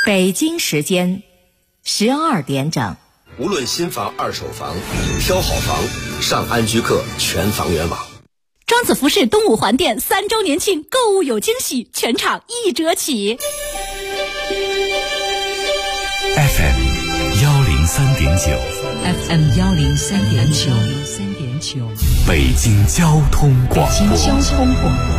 北京时间12点整。 无论新房、二手房，挑好房，上安居客全房源网。 庄子服饰东五环店3周年庆购物有惊喜，全场1折起。 FM 103.9 FM 103.9 北京交通广播。 北京交通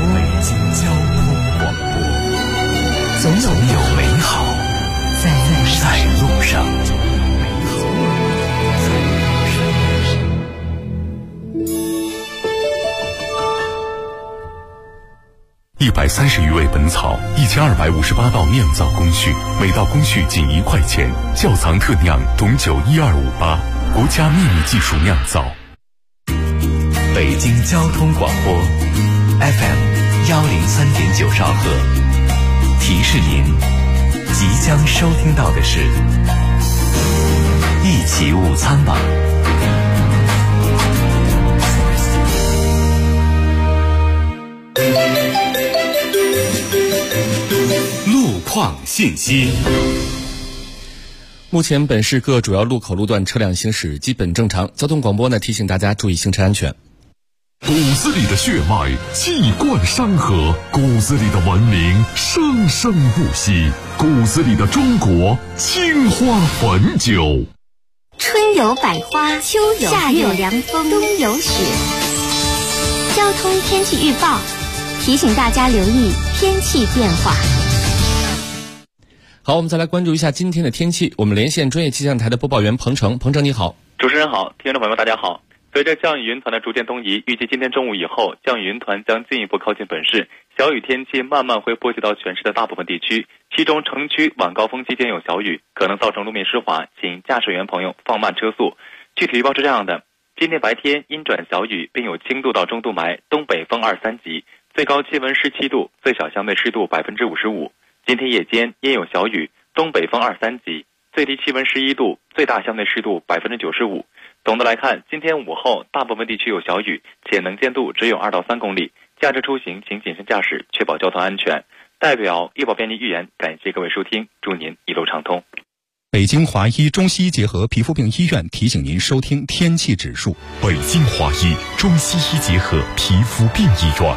广播，总有美好在路上。 130余味本草，1258道酿造工序，每道工序仅1块钱。窖藏特酿董酒12588，国家秘密技术酿造。 北京交通广播 FM 103.9兆赫，提示您即将收听到的是一起午餐吧。 路况信息。 目前本市各主要路口路段车辆行驶基本正常，交通广播提醒大家注意行车安全。 骨子里的血脉气贯山河，骨子里的文明生生不息，骨子里的中国青花汾酒。 春有百花，秋有夏有凉风，冬有雪。交通天气预报提醒大家留意天气变化。 好，我们再来关注一下今天的天气。我们连线专业气象台的播报员彭程。彭程你好。 主持人好，听众朋友们大家好。随着降雨云团的逐渐东移，预计今天中午以后，降雨云团将进一步靠近本市，小雨天气慢慢会波及到全市的大部分地区，其中城区晚高峰期间有小雨，可能造成路面湿滑，请驾驶员朋友放慢车速。具体预报是这样的：今天白天阴转小雨，并有轻度到中度霾，东北风2、3级，最高气温17度，最小相对湿度55%。今天夜间阴有小雨，东北风2、3级，最低气温11度，最大相对湿度95%。总的来看，今天午后大部分地区有小雨，且能见度只有2到3公里，驾车出行请谨慎驾驶，确保交通安全。代表医保便利预言，感谢各位收听，祝您一路畅通。 北京华医中西医结合皮肤病医院提醒您收听天气指数。 北京华医中西医结合皮肤病医院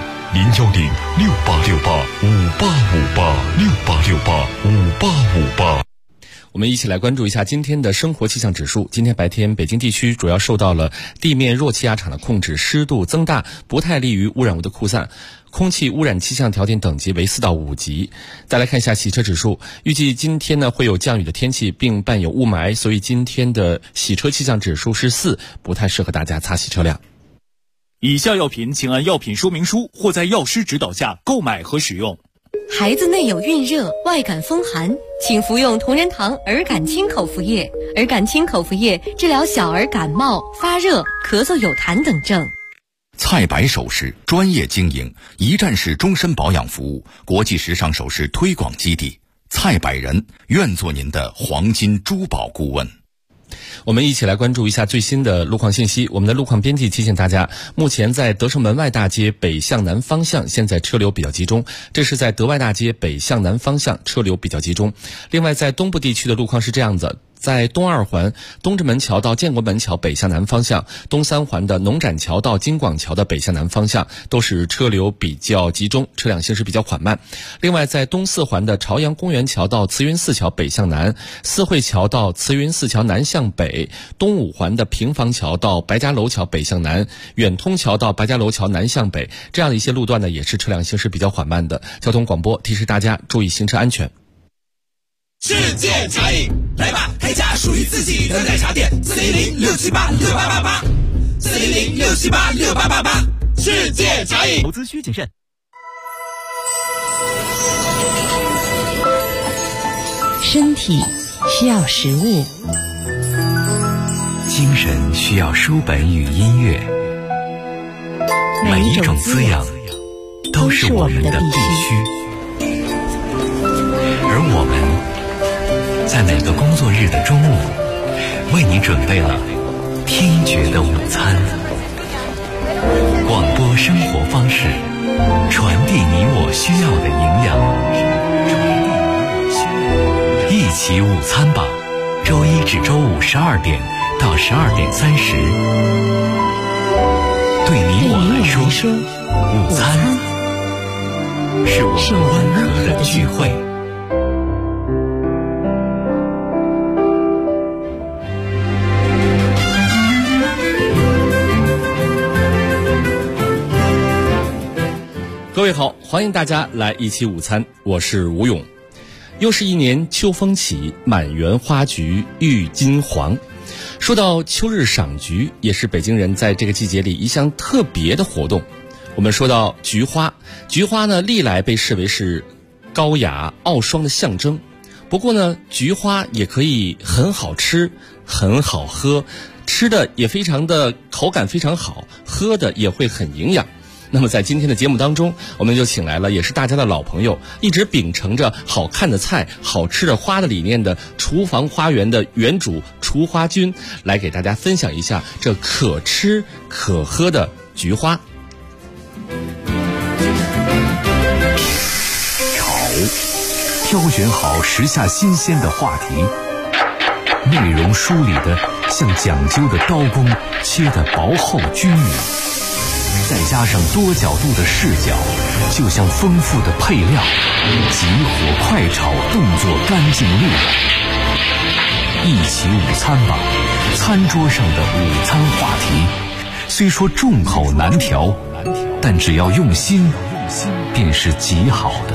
，010-6868-5858，6868-5858。 我们一起来关注一下今天的生活气象指数。今天白天，北京地区主要受到了地面弱气压场的控制，湿度增大，不太利于污染物的扩散，空气污染气象条件等级为4到5级。再来看一下洗车指数，预计今天会有降雨的天气，并伴有雾霾，所以今天的洗车气象指数是4，不太适合大家擦洗车辆。 以下药品请按药品说明书或在药师指导下购买和使用。 孩子内有孕热、外感风寒，请服用同仁堂儿感清口服液。儿感清口服液治疗小儿感冒、发热、咳嗽有痰等症。 菜百首饰专业经营，一站式终身保养服务，国际时尚首饰推广基地。菜百人愿做您的黄金珠宝顾问。 我们一起来关注一下最新的路况信息。我们的路况编辑提醒大家，目前在德胜门外大街北向南方向现在车流比较集中，这是在德外大街北向南方向车流比较集中。另外在东部地区的路况是这样子，在东2环东直门桥到建国门桥北向南方向，东3环的农展桥到金广桥的北向南方向都是车流比较集中，车辆行驶比较缓慢。另外在东4环的朝阳公园桥到慈云寺桥北向南，四惠桥到慈云寺桥南向北，东5环的平房桥到白家楼桥北向南，远通桥到白家楼桥南向北，这样的一些路段也是车辆行驶比较缓慢的。交通广播提示大家注意行车安全。 世界茶饮，来吧，开家属于自己的奶茶店，400-678-6888，400-678-6888，世界茶饮。 投资需谨慎。 身体需要食物，精神需要书本与音乐，每一种滋养都是我们的必须，而我们在每个工作日的中午，为你准备了听觉的午餐。广播生活方式，传递你我需要的营养，一起午餐吧，周一至周五12点到12点30。对你我来说，午餐是我们温和的聚会。 各位好，欢迎大家来一起午餐，我是吴勇。又是一年秋风起，满园花菊郁金黄。说到秋日赏菊，也是北京人在这个季节里一项特别的活动。我们说到菊花，菊花呢历来被视为是高雅傲霜的象征。不过呢，菊花也可以很好吃，很好喝，吃的也非常的口感非常好，喝的也会很营养。那么在今天的节目当中，我们就请来了也是大家的老朋友，一直秉承着好看的菜、好吃的花的理念的厨房花园的园主厨花君，来给大家分享一下这可吃可喝的菊花。 挑选好时下新鲜的话题，内容梳理的像讲究的刀工，切得薄厚均匀，再加上多角度的视角，就像丰富的配料，急火快炒，动作干净利落。一起午餐吧，餐桌上的午餐话题，虽说众口难调，但只要用心，便是极好的。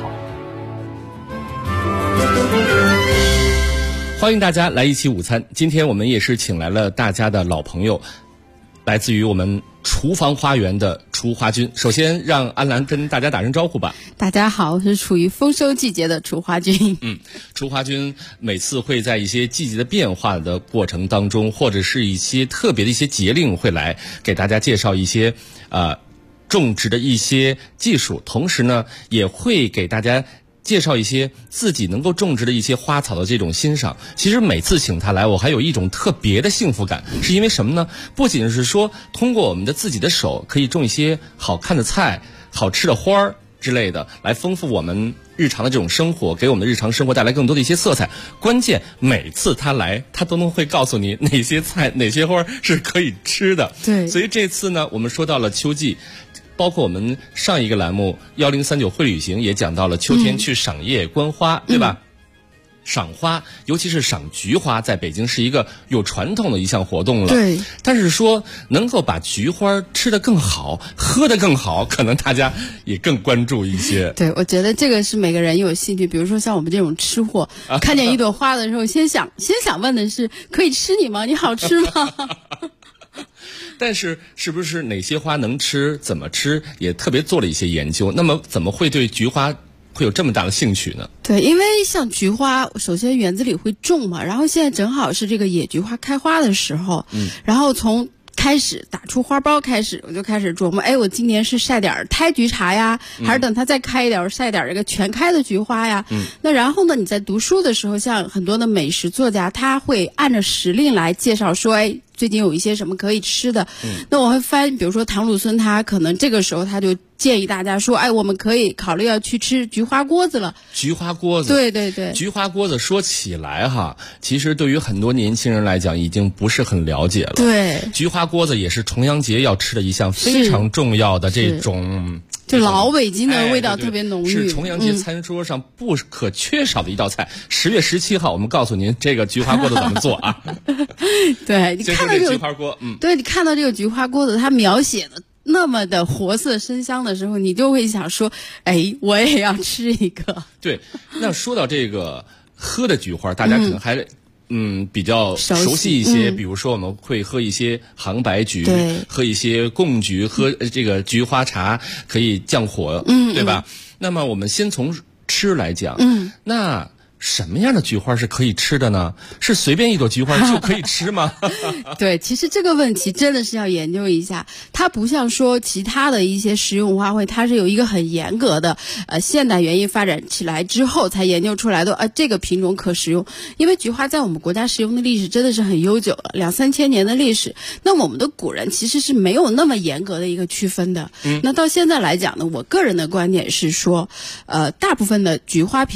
欢迎大家来一起午餐。今天我们也是请来了大家的老朋友，来自于我们厨房花园的厨花君。首先让安澜跟大家打声招呼吧。 大家好，我是处于丰收季节的厨花君。 厨花君每次会在一些季节的变化的过程当中，或者是一些特别的一些节令，会来给大家介绍一些种植的一些技术，同时呢也会给大家介绍一些自己能够种植的一些花草的这种欣赏。其实每次请他来，我还有一种特别的幸福感，是因为什么呢？不仅是说通过我们的自己的手可以种一些好看的菜、好吃的花儿之类的，来丰富我们日常的这种生活，给我们的日常生活带来更多的一些色彩。关键每次他来，他都能会告诉你哪些菜、哪些花是可以吃的。 对， 所以这次呢，我们说到了秋季。包括我们上一个栏目1039会旅行也讲到了秋天去赏叶观花，对吧？赏花，尤其是赏菊花，在北京是一个有传统的一项活动了。 对。 但是说能够把菊花吃得更好，喝得更好，可能大家也更关注一些。 对，我觉得这个是每个人有兴趣。比如说像我们这种吃货，看见一朵花的时候，先想问的是：可以吃你吗？你好吃吗？ 但是是不是哪些花能吃，怎么吃，也特别做了一些研究。那么怎么会对菊花会有这么大的兴趣呢？ 对，因为像菊花，首先园子里会种嘛，然后现在正好是这个野菊花开花的时候，然后从开始打出花苞开始，我就开始琢磨，我今年是晒点胎菊茶呀，还是等它再开一点，晒点这个全开的菊花呀？那然后呢，你在读书的时候，像很多的美食作家，他会按照时令来介绍说，最近有一些什么可以吃的。那我会发现，比如说唐鲁孙，他可能这个时候他就建议大家说，我们可以考虑要去吃菊花锅子了。 菊花锅子， 对对对， 菊花锅子说起来哈，其实对于很多年轻人来讲，已经不是很了解了。 对， 菊花锅子也是重阳节要吃的一项非常重要的这种。 就老北京的味道特别浓郁， 是重阳节餐桌上不可缺少的一道菜。10月17号，我们告诉您这个菊花锅子怎么做啊？ 对，你看到这个菊花锅， 对，你看到这个菊花锅子，它描写的那么的活色生香的时候，你就会想说，我也要吃一个。 对，那说到这个喝的菊花，大家可能还比较熟悉一些，比如说我们会喝一些杭白菊，喝一些贡菊，喝这个菊花茶，可以降火，对吧？那么我们先从吃来讲，那什么样的菊花是可以吃的呢？是随便一朵菊花就可以吃吗？ 对，其实这个问题真的是要研究一下。它不像说其他的一些食用花卉，它是有一个很严格的现代园艺发展起来之后才研究出来的这个品种可食用。因为菊花在我们国家食用的历史真的是很悠久了，2-3千年的历史。那我们的古人其实是没有那么严格的一个区分的。那到现在来讲呢，我个人的观点是说，大部分的菊花品种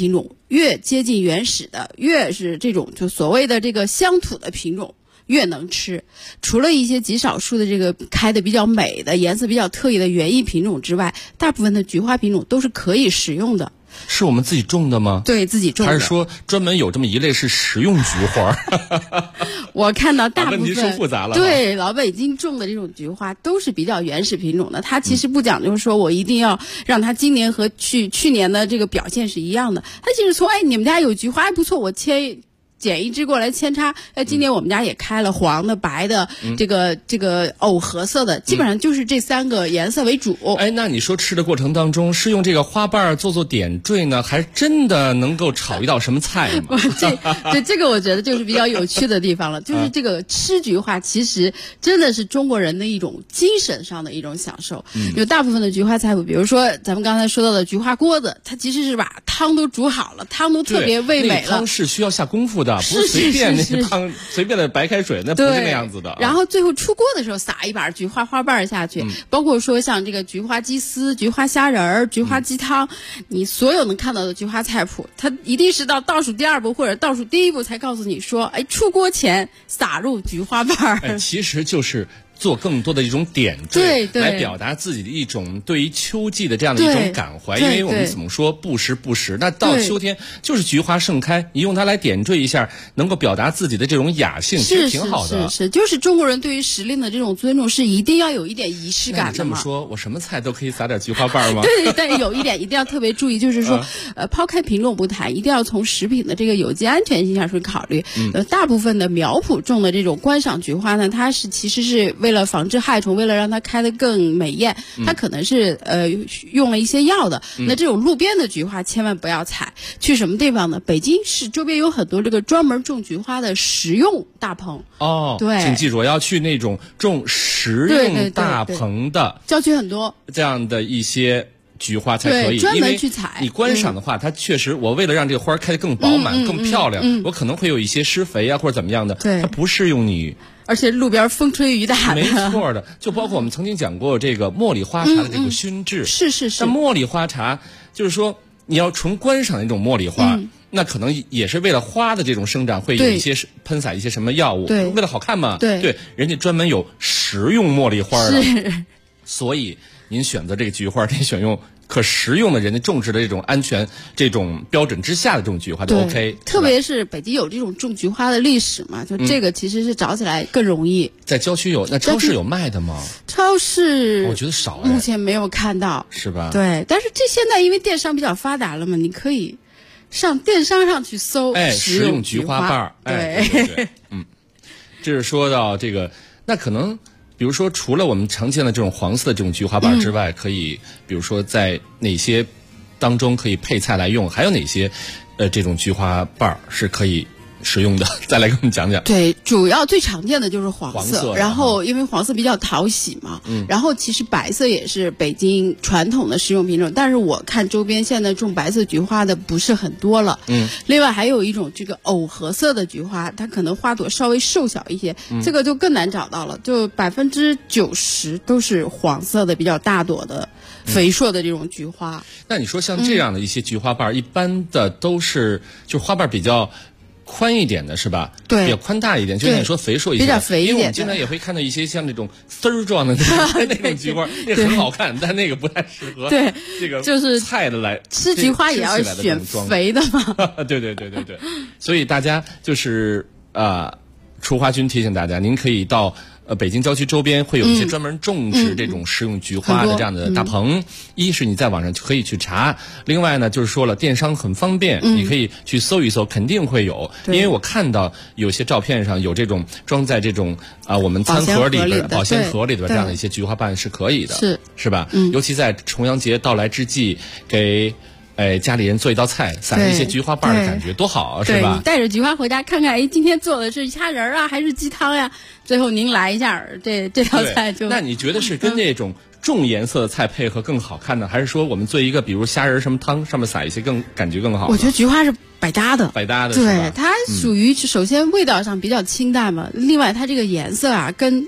越接近原始的，越是这种就所谓的这个乡土的品种越能吃。除了一些极少数的这个开的比较美的、颜色比较特异的园艺品种之外，大部分的菊花品种都是可以食用的。 是我们自己种的吗？ 对，自己种的。 还是说专门有这么一类是食用菊花？ 我看到大部分问题出复杂了。 对，老北京种的这种菊花都是比较原始品种的，它其实不讲究说我一定要让它今年和去年的这个表现是一样的，它其实从你们家有菊花不错，我捡一支过来扦插，今年我们家也开了黄的、白的，这个藕荷色的，基本上就是这3个颜色为主。 那你说吃的过程当中是用这个花瓣做点缀呢，还是真的能够炒一道什么菜吗？ 这个我觉得就是比较有趣的地方了，就是这个吃菊花其实真的是中国人的一种精神上的一种享受。有大部分的菊花菜谱，比如说咱们刚才说到的菊花锅子，它其实是把汤都煮好了，汤都特别味美了。 那汤是需要下功夫的。不是随便那个汤，随便的白开水，那不是那样子的。 然后最后出锅的时候撒一把菊花花瓣下去，包括说像这个菊花鸡丝、菊花虾仁儿、菊花鸡汤，你所有能看到的菊花菜谱，它一定是到倒数第2步或者倒数第1步才告诉你说，出锅前撒入菊花瓣。 其实就是做更多的一种点缀，来表达自己的一种对于秋季的这样的一种感怀。因为我们怎么说不时，那到秋天就是菊花盛开，你用它来点缀一下，能够表达自己的这种雅兴，其实挺好的。 是，就是中国人对于时令的这种尊重是一定要有一点仪式感的嘛。 这么说，我什么菜都可以撒点菊花瓣吗？ 对，但有一点一定要特别注意，就是说，抛开品种不谈，一定要从食品的这个有机安全性上去考虑。大部分的苗圃种的这种观赏菊花呢，它其实是为了防治害虫，为了让它开得更美艳，它可能是用了一些药的。那这种路边的菊花千万不要采。去什么地方呢？北京市周边有很多这个专门种菊花的食用大棚。对， 请记住，要去那种种食用大棚的， 郊区很多这样的一些菊花才可以， 专门去采。 你观赏的话，它确实，我为了让这个花开得更饱满、更漂亮，我可能会有一些施肥啊或者怎么样的，它不适用你。 而且路边风吹雨打的， 没错的。就包括我们曾经讲过这个茉莉花茶的这个熏制， 是。 那茉莉花茶就是说，你要纯观赏那种茉莉花，那可能也是为了花的这种生长，会有一些喷洒一些什么药物，为了好看嘛。对，人家专门有食用茉莉花的，所以您选择这个菊花，得选用可食用的人家种植的这种安全这种标准之下的这种菊花就 OK。 特别是北京有这种种菊花的历史嘛，就这个其实是找起来更容易。 在郊区有，那超市有卖的吗？ 超市我觉得少， 目前没有看到， 是吧？ 对，但是这现在因为电商比较发达了嘛，你可以上电商上去搜食用菊花瓣。对，这是说到这个，那可能。比如说，除了我们常见的这种黄色的这种菊花瓣之外，可以比如说在哪些当中可以配菜来用？还有哪些这种菊花瓣是可以使用的？再来跟我们讲讲。 对，主要最常见的就是黄色，然后因为黄色比较讨喜嘛，然后其实白色也是北京传统的食用品种，但是我看周边现在种白色菊花的不是很多了。另外还有一种这个藕荷色的菊花，它可能花朵稍微瘦小一些，这个就更难找到了，就90%都是黄色的比较大朵的肥硕的这种菊花。 那你说像这样的一些菊花瓣，一般的都是就花瓣比较宽一点的是吧？ 对， 比较宽大一点，就像你说肥硕一些， 比较肥一点。 因为我们经常也会看到一些像那种丝儿状的那种菊花，那很好看，但那个不太适合。 对， 这个就是菜的来吃菊花也要选肥的嘛。 对，所以大家就是雏花君提醒大家，您可以到北京郊区周边会有一些专门种植这种食用菊花的这样的大棚。一是你在网上可以去查，另外呢就是说了电商很方便，你可以去搜一搜，肯定会有。因为我看到有些照片上有这种装在这种我们餐盒里边、保鲜盒里边这样的一些菊花瓣是可以的，是吧？尤其在重阳节到来之际，给家里人做一道菜，撒一些菊花瓣的感觉多好，是吧？ 你带着菊花回家看看，今天做的是虾仁啊，还是鸡汤呀？最后您来一下，这道菜就…… 那你觉得是跟这种重颜色的菜配合更好看呢，还是说我们做一个比如虾仁什么汤上面撒一些感觉更好？ 我觉得菊花是百搭的， 对， 它属于首先味道上比较清淡嘛，另外它这个颜色啊跟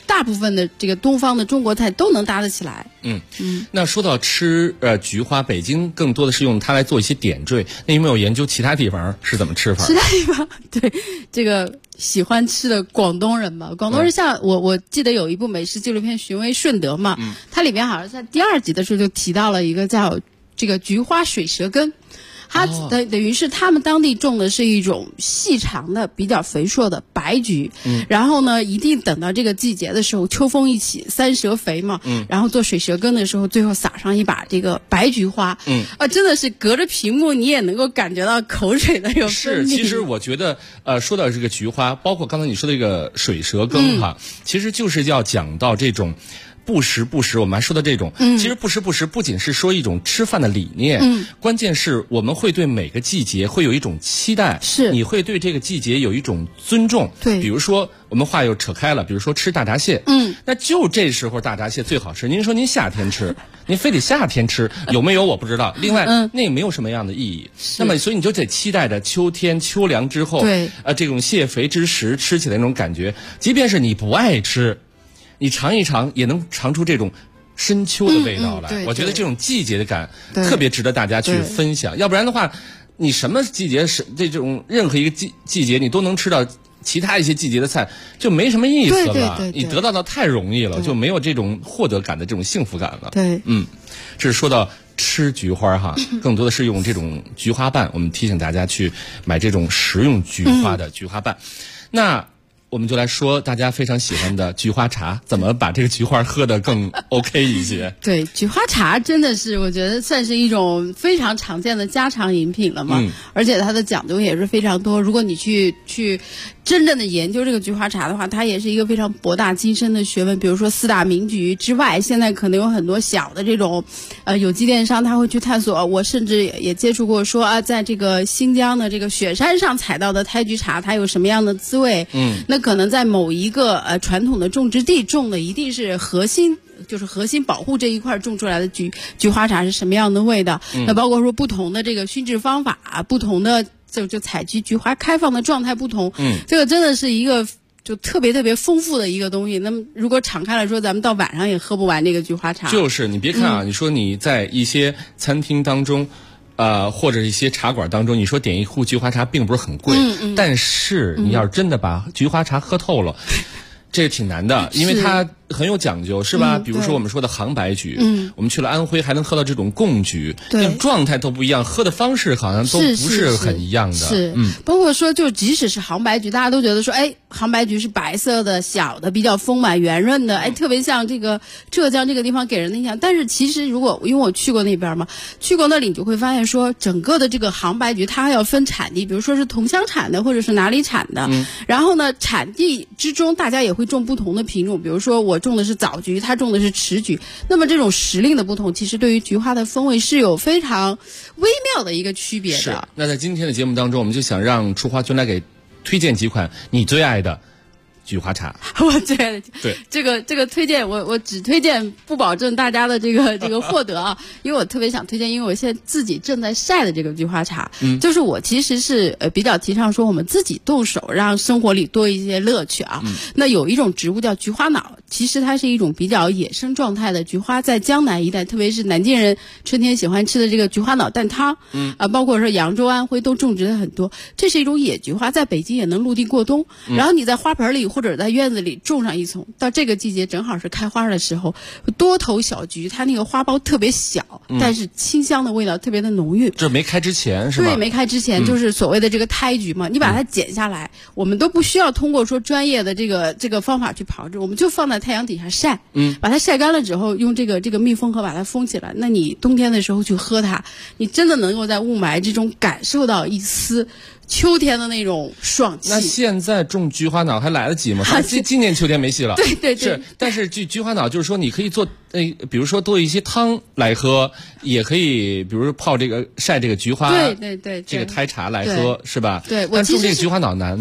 大部分的这个东方的中国菜都能搭得起来。 那说到吃菊花，北京更多的是用它来做一些点缀。那有没有研究其他地方是怎么吃法？ 其他地方对这个喜欢吃的广东人嘛，广东人像我记得有一部美食纪录片《寻味顺德》嘛，它里面好像在第2集的时候就提到了一个叫这个菊花水蛇羹。它等于是他们当地种的是一种细长的比较肥硕的白菊，然后呢一定等到这个季节的时候，秋风一起三蛇肥嘛，然后做水蛇羹的时候，最后撒上一把这个白菊花，真的是隔着屏幕你也能够感觉到口水的有分泌。 是，其实我觉得说到这个菊花，包括刚才你说的这个水蛇羹哈，其实就是要讲到这种不时不食，我们还说的这种，其实不时不食不仅是说一种吃饭的理念，关键是我们会对每个季节会有一种期待， 是你会对这个季节有一种尊重。 对， 比如说我们话又扯开了，比如说吃大闸蟹，那就这时候大闸蟹最好吃。您说您夏天吃，您非得夏天吃，有没有我不知道。另外，那也没有什么样的意义。那么，所以你就得期待着秋天秋凉之后， 对， 这种蟹肥之时吃起来那种感觉，即便是你不爱吃。你尝一尝，也能尝出这种深秋的味道来。我觉得这种季节的感特别值得大家去分享。要不然的话，你什么季节是这种任何一个季节，你都能吃到其他一些季节的菜，就没什么意思了。你得到的太容易了，就没有这种获得感的这种幸福感了。 对， 这是说到吃菊花哈，更多的是用这种菊花瓣。我们提醒大家去买这种食用菊花的菊花瓣。那我们就来说大家非常喜欢的菊花茶，怎么把这个菊花喝得更 OK 一些？ 对，菊花茶真的是我觉得算是一种非常常见的家常饮品了嘛，而且它的讲究也是非常多。如果你去真正的研究这个菊花茶的话，它也是一个非常博大精深的学问。比如说4大名菊之外，现在可能有很多小的这种有机电商，他会去探索。我甚至也接触过说在这个新疆的这个雪山上采到的胎菊茶，它有什么样的滋味？那可能在某一个传统的种植地种的一定是核心保护这一块种出来的菊花茶是什么样的味道？那包括说不同的这个熏制方法，不同的就采集菊花开放的状态不同，这个真的是一个就特别特别丰富的一个东西。那么如果敞开来说，咱们到晚上也喝不完这个菊花茶。 就是你别看啊，你说你在一些餐厅当中。或者一些茶馆当中，你说点一壶菊花茶并不是很贵，但是你要是真的把菊花茶喝透了，这挺难的，因为它很有讲究，是吧？比如说我们说的杭白菊，我们去了安徽还能喝到这种贡菊，那状态都不一样，喝的方式好像都不是很一样的。 是，包括说就即使是杭白菊，大家都觉得说，杭白菊是白色的、小的、比较丰满圆润的，特别像这个浙江这个地方给人的印象。但是其实如果因为我去过那边嘛，去过那里你就会发现说，整个的这个杭白菊它还要分产地，比如说是桐乡产的或者是哪里产的，然后呢产地之中大家也会种不同的品种，比如说我种的是枣菊，他种的是池菊，那么这种时令的不同，其实对于菊花的风味是有非常微妙的一个区别的。 是。那在今天的节目当中，我们就想让出花君来给推荐几款你最爱的菊花茶。 我最爱的， 对， 这个推荐我只推荐，不保证大家的这个获得啊，因为我特别想推荐，因为我现在自己正在晒的这个菊花茶，就是我其实是比较提倡说我们自己动手，让生活里多一些乐趣啊。那有一种植物叫菊花脑，其实它是一种比较野生状态的菊花，在江南一带，特别是南京人春天喜欢吃的这个菊花脑蛋汤，包括说扬州、安徽都种植的很多。这是一种野菊花，在北京也能陆地过冬，然后你在花盆里或者在院子里种上一丛，到这个季节正好是开花的时候，多头小菊，它那个花苞特别小，但是清香的味道特别的浓郁。 这没开之前是吧？ 对，没开之前就是所谓的这个胎菊嘛，你把它剪下来，我们都不需要通过说专业的这个方法去炮制，我们就放在太阳底下晒，把它晒干了之后，用这个密封盒把它封起来。那你冬天的时候去喝它，你真的能够在雾霾之中感受到一丝秋天的那种爽气。 那现在种菊花脑还来得及吗？今年秋天没戏了。 对， 是，但是菊花脑就是说你可以做比如说做一些汤来喝，也可以比如说泡这个晒这个菊花， 对， 这个胎茶来喝，是吧？ 对， 但种这个菊花脑难吗？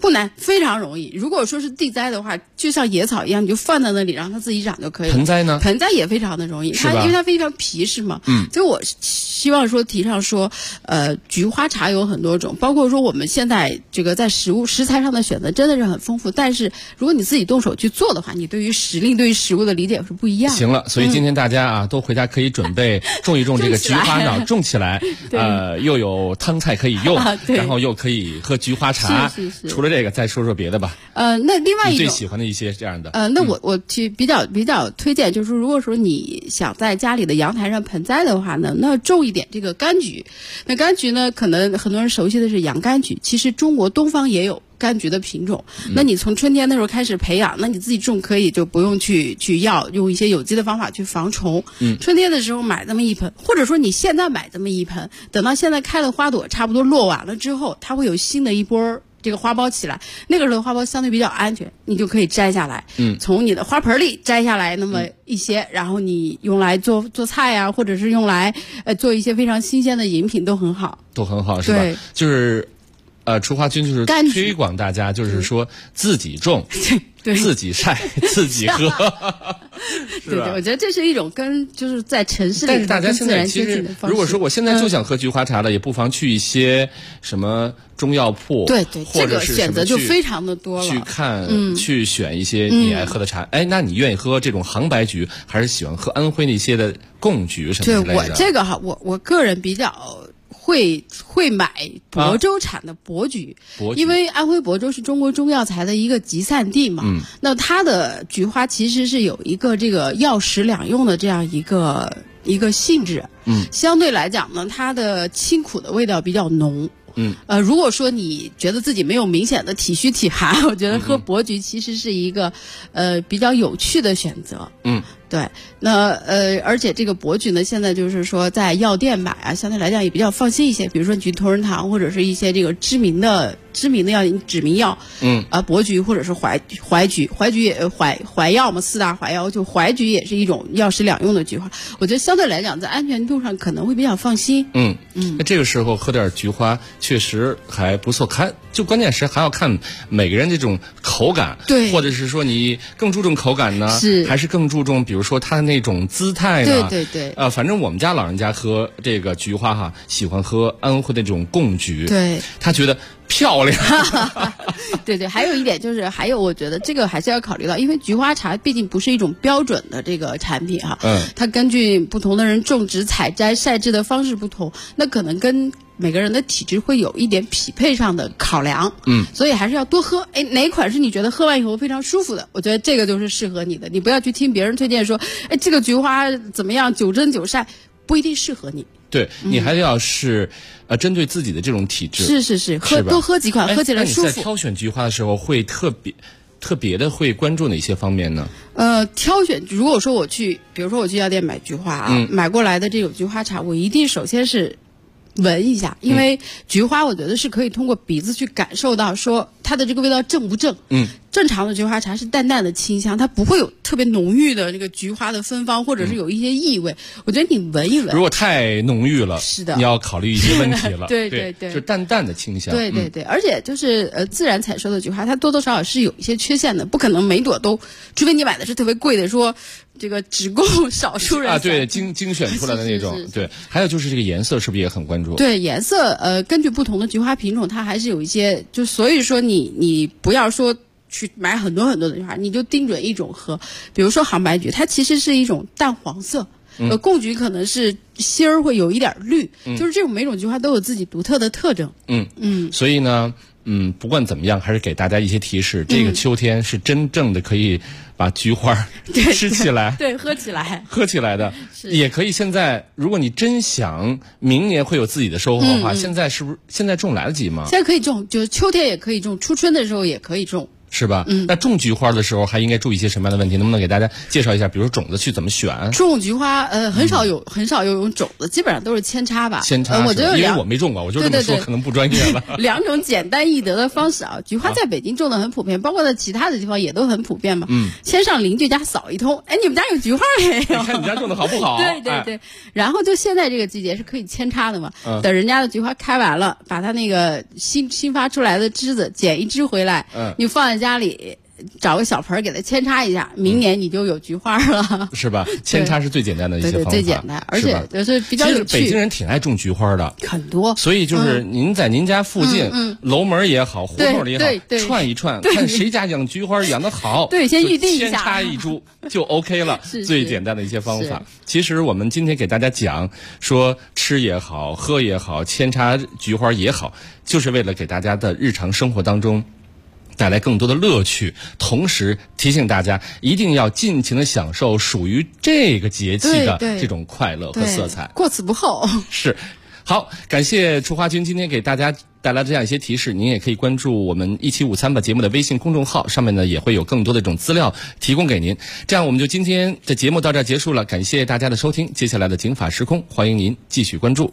不难，非常容易。如果说是地栽的话，就像野草一样，你就放在那里，让它自己长就可以了。 盆栽呢？ 盆栽也非常的容易，它因为它非常皮实嘛。所以我希望说提倡说，菊花茶有很多种，包括说我们现在这个在食材上的选择真的是很丰富。但是如果你自己动手去做的话，你对于时令、对于食物的理解是不一样的。 行了，所以今天大家啊，都回家可以准备种一种这个菊花脑，种起来，又有汤菜可以用，然后又可以喝菊花茶。是。除了这个，再说说别的吧。 那另外一种你最喜欢的一些这样的。 那我其实比较推荐，就是说，如果说你想在家里的阳台上盆栽的话呢，那种一点这个柑橘。那柑橘呢，可能很多人熟悉的是洋甘菊，其实中国东方也有柑橘的品种。那你从春天的时候开始培养，那你自己种可以，就不用去用一些有机的方法去防虫。春天的时候买这么一盆，或者说你现在买这么一盆，等到现在开的花朵差不多落完了之后，它会有新的一波这个花苞起来，那个时候花苞相对比较安全，你就可以摘下来，从你的花盆里摘下来那么一些，然后你用来做菜呀，或者是用来做一些非常新鲜的饮品都很好，是吧？ 就是雏花君就是推广大家，就是说自己种。对，自己晒，自己喝， 对，我觉得这是一种就是在城市里， 但是大家现在其实，如果说我现在就想喝菊花茶了，也不妨去一些什么中药铺， 对， 或者是这个选择就非常的多了。 去看，去选一些你爱喝的茶。那你愿意喝这种杭白菊，还是喜欢喝安徽那些的贡菊什么之类的？ 对，我这个哈，我个人比较会买亳州产的珀菊，因为安徽亳州是中国中药材的一个集散地嘛。那它的菊花其实是有一个这个药食两用的这样一个性质。相对来讲呢，它的清苦的味道比较浓。如果说你觉得自己没有明显的体虚体寒，我觉得喝珀菊其实是一个比较有趣的选择。对，那而且这个珀菊呢，现在就是说在药店买啊，相对来讲也比较放心一些。比如说你去同仁堂或者是一些这个知名的药指名药，珀菊或者是怀菊也怀药嘛，四大怀药，就怀菊也是一种药食两用的菊花。我觉得相对来讲在安全度上可能会比较放心。 那这个时候喝点菊花确实还不错，就关键是还要看每个人这种口感， 对， 或者是说你更注重口感呢，还是更注重比如说它的那种姿态呢？对， 反正我们家老人家喝这个菊花哈，喜欢喝安徽的这种贡菊， 对， 他觉得漂亮。 对，还有一点就是，我觉得这个还是要考虑到，因为菊花茶毕竟不是一种标准的这个产品哈，它根据不同的人种植、采摘、晒制的方式不同，那可能跟每个人的体质会有一点匹配上的考量，所以还是要多喝。哪一款是你觉得喝完以后非常舒服的？我觉得这个就是适合你的。你不要去听别人推荐说，这个菊花怎么样，久蒸久晒，不一定适合你。 对，你还要是针对自己的这种体质， 是多喝几款，喝起来舒服。 那你在挑选菊花的时候会特别的会关注哪些方面呢？ 挑选，如果说比如说我去药店买菊花啊，买过来的这种菊花茶，我一定首先是闻一下，因为菊花我觉得是可以通过鼻子去感受到说它的这个味道正不正。正常的菊花茶是淡淡的清香，它不会有特别浓郁的这个菊花的芬芳，或者是有一些异味。我觉得你闻一闻， 如果太浓郁了， 是的， 你要考虑一些问题了。 对， 就淡淡的清香。 对，而且就是自然采收的菊花，它多多少少是有一些缺陷的，不可能每朵都，除非你买的是特别贵的，说这个只供少数人对，精选出来的那种。对，还有就是这个颜色是不是也很关注？ 对，颜色根据不同的菊花品种，它还是有一些，就所以说你不要说去买很多很多的菊花，你就盯准一种喝。比如说杭白菊，它其实是一种淡黄色，贡菊可能是芯儿会有一点绿，就是这种每种菊花都有自己独特的特征。 所以呢，不管怎么样，还是给大家一些提示。这个秋天是真正的可以把菊花吃起来， 对，喝起来的，也可以。现在，如果你真想明年会有自己的收获的话，现在是不是现在种来得及吗？ 现在可以种，就是秋天也可以种，初春的时候也可以种。 是吧？那种菊花的时候还应该注意一些什么样的问题？能不能给大家介绍一下？比如说种子去怎么选？ 种菊花，很少有用种子，基本上都是扦插吧。 扦插， 我觉得因为我没种过，我就这么说，可能不专业了。 2种简单易得的方式啊，菊花在北京种的很普遍，包括在其他的地方也都很普遍嘛。先上邻居家扫一通，哎，你们家有菊花没有？ 你看你家种的好不好？ 对，然后就现在这个季节是可以扦插的嘛。等人家的菊花开完了，把它那个新发出来的枝子剪一枝回来，你放在家里。找个小盆给它扦插一下，明年你就有菊花了， 是吧？扦插是最简单的一些方法， 最简单，而且就是比较有趣。 其实北京人挺爱种菊花的， 很多。 所以就是您在您家附近，楼门也好，胡同里也好，串一串，看谁家养菊花养得好， 对，先预定一下， 扦插一株就 OK 了。最简单的一些方法。其实我们今天给大家讲说，吃也好，喝也好，扦插菊花也好，就是为了给大家的日常生活当中带来更多的乐趣，同时提醒大家一定要尽情的享受属于这个节气的这种快乐和色彩， 过此不候。 是，好，感谢出花君今天给大家带来这样一些提示。您也可以关注我们17午餐吧节目的微信公众号，上面呢也会有更多的这种资料提供给您。这样我们就今天的节目到这儿结束了，感谢大家的收听。接下来的警法时空，欢迎您继续关注。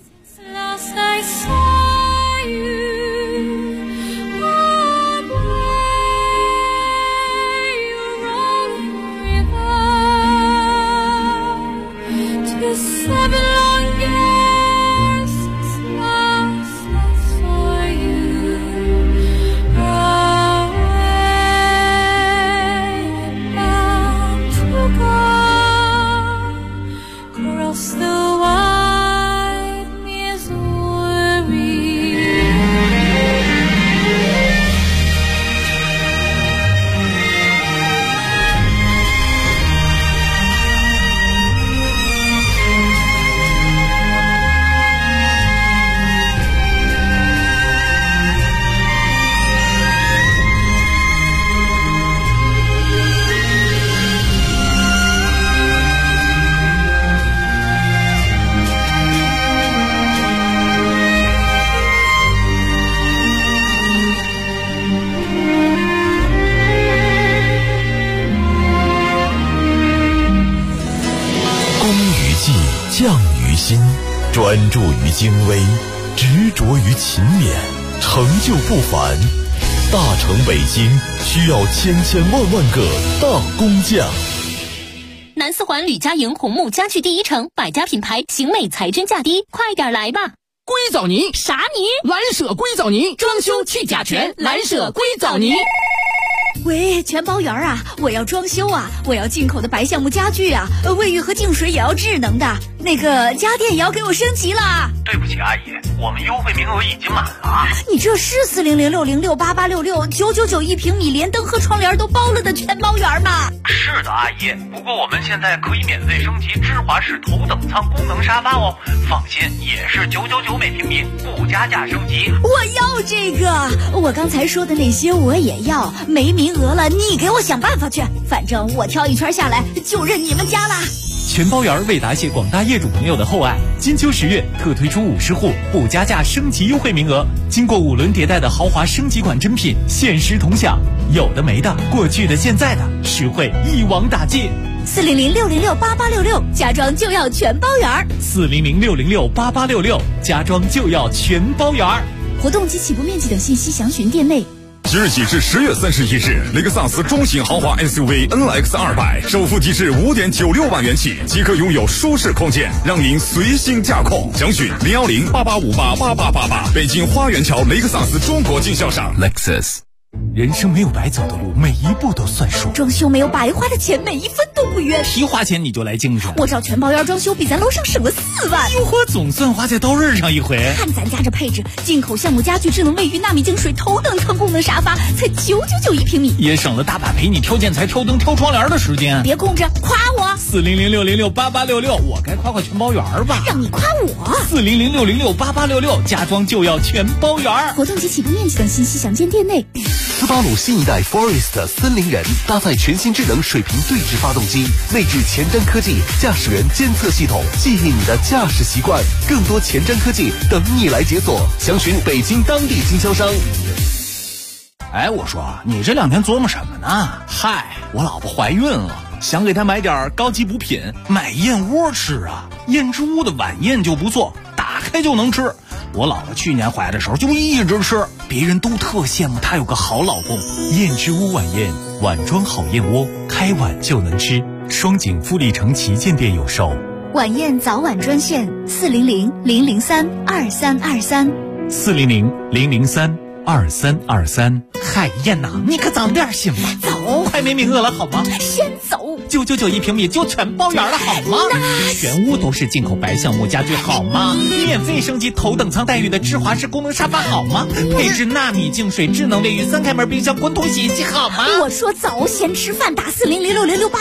匠于心，专注于精微，执着于勤勉，成就不凡。大成北京需要千万个大工匠。 南四环吕家营红木家具第一城，百家品牌，型美材真价低，快点来吧！ 硅藻泥啥泥？ 蓝舍硅藻泥，装修去甲醛，蓝舍硅藻泥。 喂，全包圆啊！我要装修啊！我要进口的白橡木家具啊！卫浴和净水也要智能的，那个家电也要给我升级了。 对不起，阿姨，我们优惠名额已经满了。 你这是400606888669991平米，连灯和窗帘都包了的全包圆吗？ 是的，阿姨。不过我们现在可以免费升级芝华士头等舱功能沙发哦。放心，也是999每平米，不加价升级。 我要这个！我刚才说的那些我也要，没名额了，你给我想办法去。反正我挑一圈下来，就认你们家啦。 全包圆为答谢广大业主朋友的厚爱，金秋10月特推出50户不加价升级优惠名额，经过5轮迭代的豪华升级款珍品限时同享，有的没的，过去的现在的，实惠一网打尽。 40060688866，家装就要全包圆。 40060688866，家装就要全包圆。 活动及起步面积等信息详询店内。 即日起至10月31日，雷克萨斯中型豪华 SUV NX 200首付即至5.96万元起，即可拥有舒适空间，让您随心驾控。详询01088588888，北京花园桥雷克萨斯中国经销商 Lexus。 人生没有白走的路，每一步都算数。 装修没有白花的钱，每一分都不冤。 提花钱你就来精神， 我找全包圆装修比咱楼上省了4万。 哟呵，总算花在刀刃上一回。 看咱家这配置，进口橡木家具、智能卫浴、纳米净水、头等舱功能沙发，才999一平米， 也省了大把陪你挑建材、挑灯、挑窗帘的时间。 别空着，夸我。 40060688866，我该夸全包圆吧？ 让你夸我。 40060688866，家装就要全包圆。 活动及起步面积等信息详见店内。 斯巴鲁新一代 Forest 森林人搭载全新智能水平对置发动机，内置前瞻科技驾驶员监测系统，记忆你的驾驶习惯。更多前瞻科技等你来解锁，详询北京当地经销商。 哎，我说你这2天琢磨什么呢？嗨，我老婆怀孕了，想给她买点高级补品，买燕窝吃啊。燕之屋的晚宴就不错，打开就能吃。我老婆去年怀的时候就一直吃，别人都特羡慕她有个好老公。 燕之屋晚宴，碗装好燕窝，开碗就能吃。双井富力城旗舰店有售。 晚宴早晚专线400-003-2323。 400-003-2323。 嗨，燕呐，你可早点行吗？ 走， 快没名额了好吗？ 先走。 999一平米就全包圆了好吗？全屋都是进口白橡木家具好吗？免费升级头等舱待遇的智华式功能沙发好吗？配置纳米净水智能卫浴3开门冰箱滚筒洗衣机好吗？ 我说走，先吃饭，打400-6668。